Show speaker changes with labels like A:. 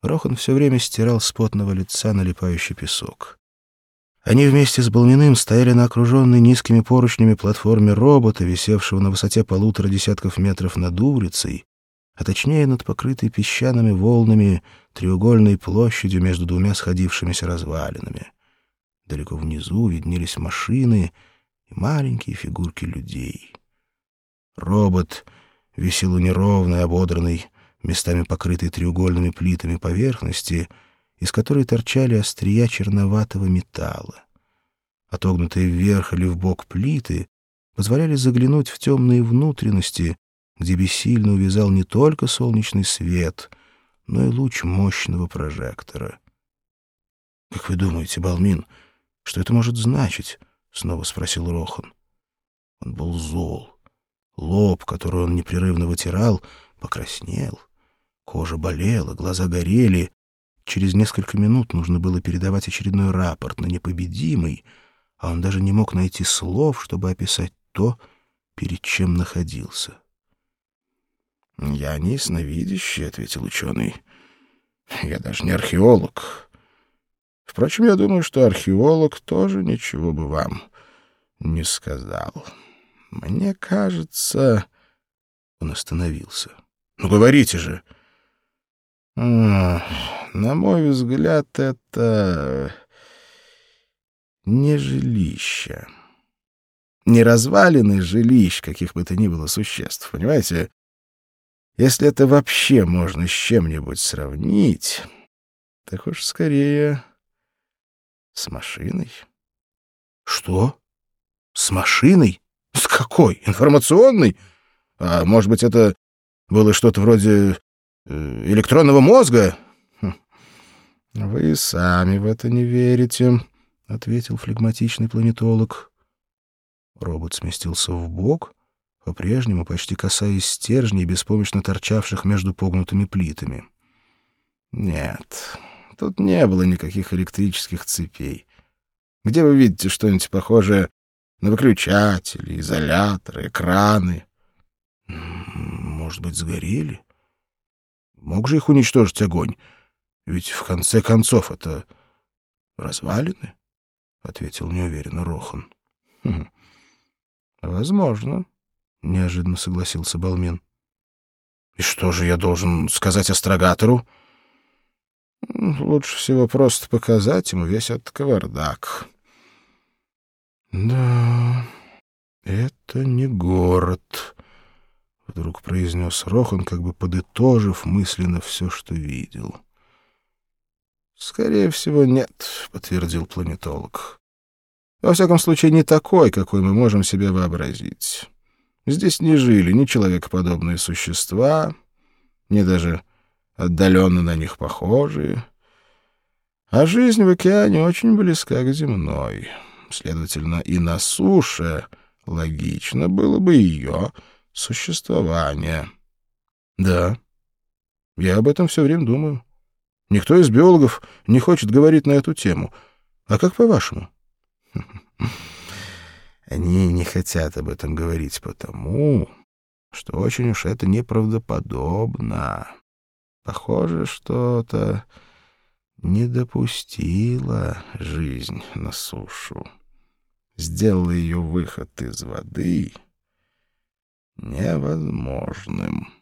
A: Рохан все время стирал с потного лица налипающий песок. Они вместе с Балминым стояли на окруженной низкими поручнями платформе робота, висевшего на высоте 1,5 десятков метров над улицей, а точнее над покрытой песчаными волнами треугольной площадью между двумя сходившимися развалинами. Далеко внизу виднелись машины и маленькие фигурки людей. Робот висел у неровной, ободранной, местами покрытой треугольными плитами поверхности, из которой торчали острия черноватого металла. Отогнутые вверх или вбок плиты позволяли заглянуть в темные внутренности, где бессильно увязал не только солнечный свет, но и луч мощного прожектора. — Как вы думаете, Балмин, что это может значить? — снова спросил Рохан. Он был зол. Лоб, который он непрерывно вытирал, покраснел. Кожа болела, глаза горели. Через несколько минут нужно было передавать очередной рапорт на непобедимый, а он даже не мог найти слов, чтобы описать то, перед чем находился. — Я не ясновидящий, — ответил ученый. — Я даже не археолог. Впрочем, я думаю, что археолог тоже ничего бы вам не сказал. Мне кажется... Он остановился. — Ну, говорите же! — На мой взгляд, это не жилище. Не развалины жилищ каких бы то ни было существ, понимаете? Если это вообще можно с чем-нибудь сравнить, так уж скорее с машиной. — Что? С машиной? С какой? Информационной? А может быть, это было что-то вроде электронного мозга? — Вы сами в это не верите, — ответил флегматичный планетолог. Робот сместился вбок, по-прежнему почти касаясь стержней, беспомощно торчавших между погнутыми плитами. Нет, тут не было никаких электрических цепей. Где вы видите что-нибудь похожее на выключатели, изоляторы, экраны? Может быть, сгорели? Мог же их уничтожить огонь? Ведь в конце концов это развалины, — ответил неуверенно Рохан. — Возможно, — неожиданно согласился Балмин. — И что же я должен сказать астрогатору? — Лучше всего просто показать ему весь этот кавардак. — Да, это не город, — вдруг произнес Рохан, как бы подытожив мысленно все, что видел. — Скорее всего, нет, — подтвердил планетолог. Во всяком случае, не такой, какой мы можем себе вообразить. Здесь не жили ни человекоподобные существа, ни даже отдаленно на них похожие. А жизнь в океане очень близка к земной. Следовательно, и на суше логично было бы ее существование. Да, я об этом все время думаю. Никто из биологов не хочет говорить на эту тему. А как по-вашему? Они не хотят об этом говорить потому, что очень уж это неправдоподобно. Похоже, что-то не допустило жизнь на сушу. Сделало ее выход из воды невозможным.